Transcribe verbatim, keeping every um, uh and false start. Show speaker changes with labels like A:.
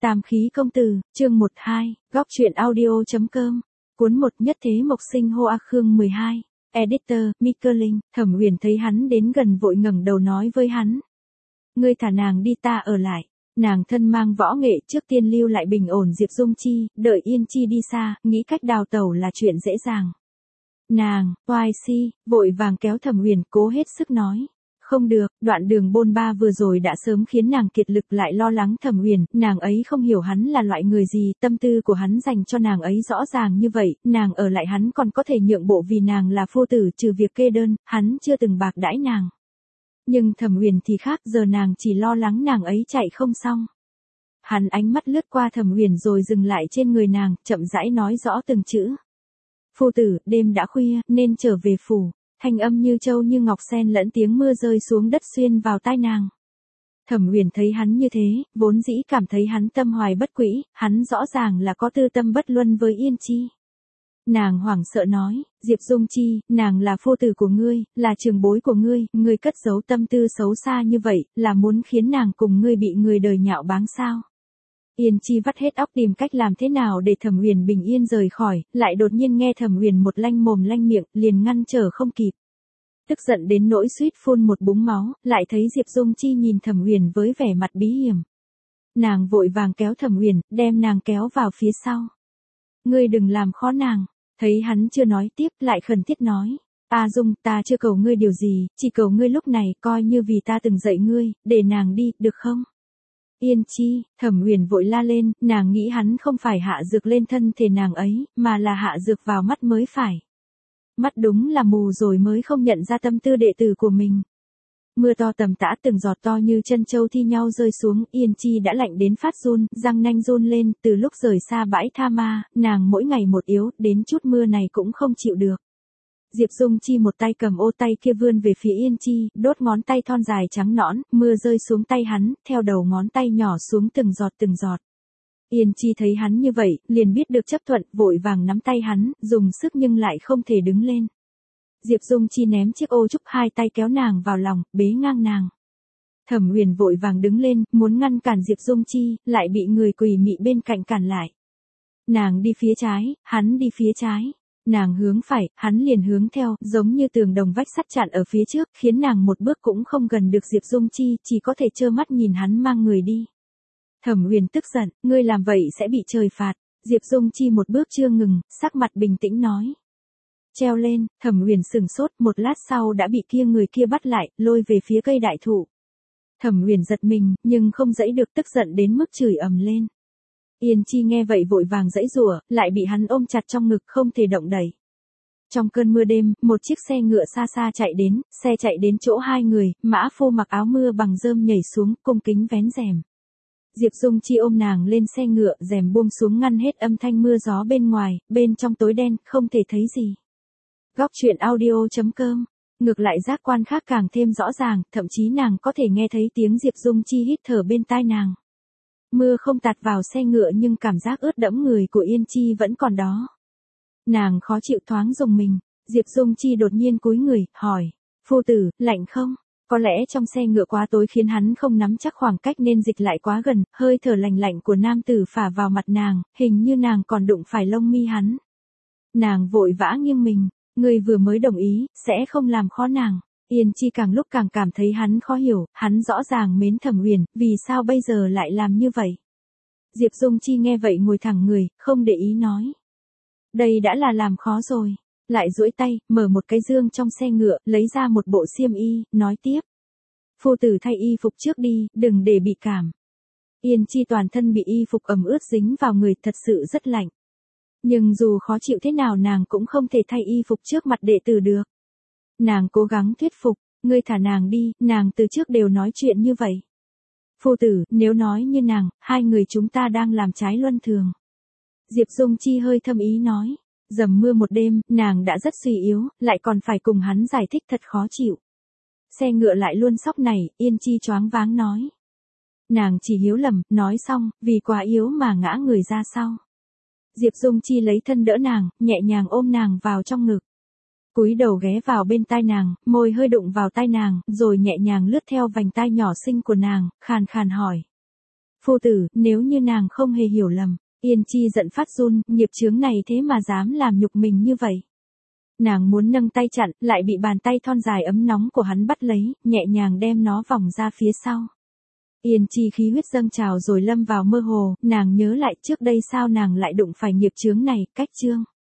A: Tam khí công tử, chương một hai, góc truyện audio.com, cuốn một nhất thế mộc sinh Hoa Khương mười hai, editor, Mika Linh. Thẩm Huyền thấy hắn đến gần vội ngẩng đầu nói với hắn. Ngươi thả nàng đi, ta ở lại. Nàng thân mang võ nghệ, trước tiên lưu lại bình ổn Diệp Dung Chi, đợi Yên Chi đi xa, nghĩ cách đào tẩu là chuyện dễ dàng. Nàng, oai si, vội vàng kéo Thẩm Huyền, cố hết sức nói. Không được, đoạn đường bôn ba vừa rồi đã sớm khiến nàng kiệt lực, lại lo lắng Thẩm Huyền, nàng ấy không hiểu hắn là loại người gì, tâm tư của hắn dành cho nàng ấy rõ ràng như vậy, nàng ở lại hắn còn có thể nhượng bộ vì nàng là phu tử, trừ việc kê đơn, hắn chưa từng bạc đãi nàng. Nhưng Thẩm Huyền thì khác, giờ nàng chỉ lo lắng nàng ấy chạy không xong. Hắn ánh mắt lướt qua Thẩm Huyền rồi dừng lại trên người nàng, chậm rãi nói rõ từng chữ. Phu tử, đêm đã khuya, nên trở về phủ. Thanh âm như châu như ngọc xen lẫn tiếng mưa rơi xuống đất xuyên vào tai nàng. Thẩm Huyền thấy hắn như thế, vốn dĩ cảm thấy hắn tâm hoài bất quỹ, hắn rõ ràng là có tư tâm bất luân với Yên Chi. Nàng hoảng sợ nói, Diệp Dung Chi, nàng là phu tử của ngươi, là trường bối của ngươi, ngươi cất giấu tâm tư xấu xa như vậy, là muốn khiến nàng cùng ngươi bị người đời nhạo báng sao? Yên Chi vắt hết óc tìm cách làm thế nào để Thẩm Huyền bình yên rời khỏi, lại đột nhiên nghe Thẩm Huyền một lanh mồm lanh miệng, liền ngăn trở không kịp. Tức giận đến nỗi suýt phun một búng máu, lại thấy Diệp Dung Chi nhìn Thẩm Huyền với vẻ mặt bí hiểm. Nàng vội vàng kéo Thẩm Huyền, đem nàng kéo vào phía sau. Ngươi đừng làm khó nàng. Thấy hắn chưa nói tiếp, lại khẩn thiết nói. A Dung, ta chưa cầu ngươi điều gì, chỉ cầu ngươi lúc này coi như vì ta từng dạy ngươi, để nàng đi, được không? Yên Chi, Thẩm Huyền vội la lên, nàng nghĩ hắn không phải hạ dược lên thân thể nàng ấy, mà là hạ dược vào mắt mới phải. Mắt đúng là mù rồi mới không nhận ra tâm tư đệ tử của mình. Mưa to tầm tã, từng giọt to như chân châu thi nhau rơi xuống, Yên Chi đã lạnh đến phát run, răng nanh run lên, từ lúc rời xa bãi tha ma, nàng mỗi ngày một yếu, đến chút mưa này cũng không chịu được. Diệp Dung Chi một tay cầm ô, tay kia vươn về phía Yên Chi, đốt ngón tay thon dài trắng nõn, mưa rơi xuống tay hắn, theo đầu ngón tay nhỏ xuống từng giọt từng giọt. Yên Chi thấy hắn như vậy, liền biết được chấp thuận, vội vàng nắm tay hắn, dùng sức nhưng lại không thể đứng lên. Diệp Dung Chi ném chiếc ô trúc, hai tay kéo nàng vào lòng, bế ngang nàng. Thẩm Huyền vội vàng đứng lên, muốn ngăn cản Diệp Dung Chi, lại bị người quỳ mị bên cạnh cản lại. Nàng đi phía trái, hắn đi phía trái. Nàng hướng phải, hắn liền hướng theo, giống như tường đồng vách sắt chặn ở phía trước, khiến nàng một bước cũng không gần được Diệp Dung Chi, chỉ có thể trơ mắt nhìn hắn mang người đi. Thẩm Huyền tức giận, ngươi làm vậy sẽ bị trời phạt. Diệp Dung Chi một bước chưa ngừng, sắc mặt bình tĩnh nói. Treo lên, Thẩm Huyền sừng sốt, một lát sau đã bị kia người kia bắt lại, lôi về phía cây đại thụ. Thẩm Huyền giật mình, nhưng không dãy được, tức giận đến mức chửi ầm lên. Yên Chi nghe vậy vội vàng giãy giụa, lại bị hắn ôm chặt trong ngực, không thể động đậy. Trong cơn mưa đêm, một chiếc xe ngựa xa xa chạy đến, xe chạy đến chỗ hai người, mã phu mặc áo mưa bằng rơm nhảy xuống, cung kính vén rèm. Diệp Dung Chi ôm nàng lên xe ngựa, rèm buông xuống ngăn hết âm thanh mưa gió bên ngoài, bên trong tối đen, không thể thấy gì. Góc truyện audio.com, ngược lại giác quan khác càng thêm rõ ràng, thậm chí nàng có thể nghe thấy tiếng Diệp Dung Chi hít thở bên tai nàng. Mưa không tạt vào xe ngựa nhưng cảm giác ướt đẫm người của Yên Chi vẫn còn đó. Nàng khó chịu thoáng rùng mình, Diệp Dung Chi đột nhiên cúi người, hỏi, phu tử, lạnh không? Có lẽ trong xe ngựa quá tối khiến hắn không nắm chắc khoảng cách nên dịch lại quá gần, hơi thở lạnh lạnh của nam tử phả vào mặt nàng, hình như nàng còn đụng phải lông mi hắn. Nàng vội vã nghiêng mình, người vừa mới đồng ý, sẽ không làm khó nàng. Yên Chi càng lúc càng cảm thấy hắn khó hiểu, hắn rõ ràng mến Thẩm Huyền, vì sao bây giờ lại làm như vậy? Diệp Dung Chi nghe vậy ngồi thẳng người, không để ý nói. Đây đã là làm khó rồi. Lại duỗi tay, mở một cái dương trong xe ngựa, lấy ra một bộ xiêm y, nói tiếp. Phu tử thay y phục trước đi, đừng để bị cảm. Yên Chi toàn thân bị y phục ẩm ướt dính vào người, thật sự rất lạnh. Nhưng dù khó chịu thế nào nàng cũng không thể thay y phục trước mặt đệ tử được. Nàng cố gắng thuyết phục, ngươi thả nàng đi, nàng từ trước đều nói chuyện như vậy. Phu tử, nếu nói như nàng, hai người chúng ta đang làm trái luân thường. Diệp Dung Chi hơi thâm ý nói, dầm mưa một đêm, nàng đã rất suy yếu, lại còn phải cùng hắn giải thích, thật khó chịu. Xe ngựa lại luôn sóc này, Yên Chi choáng váng nói. Nàng chỉ hiếu lầm, nói xong, vì quá yếu mà ngã người ra sau. Diệp Dung Chi lấy thân đỡ nàng, nhẹ nhàng ôm nàng vào trong ngực. Cúi đầu ghé vào bên tai nàng, môi hơi đụng vào tai nàng, rồi nhẹ nhàng lướt theo vành tai nhỏ xinh của nàng, khàn khàn hỏi. Phu tử, nếu như nàng không hề hiểu lầm. Yên Chi giận phát run, nghiệp chướng này thế mà dám làm nhục mình như vậy. Nàng muốn nâng tay chặn, lại bị bàn tay thon dài ấm nóng của hắn bắt lấy, nhẹ nhàng đem nó vòng ra phía sau. Yên Chi khí huyết dâng trào rồi lâm vào mơ hồ, nàng nhớ lại trước đây sao nàng lại đụng phải nghiệp chướng này, cách chương.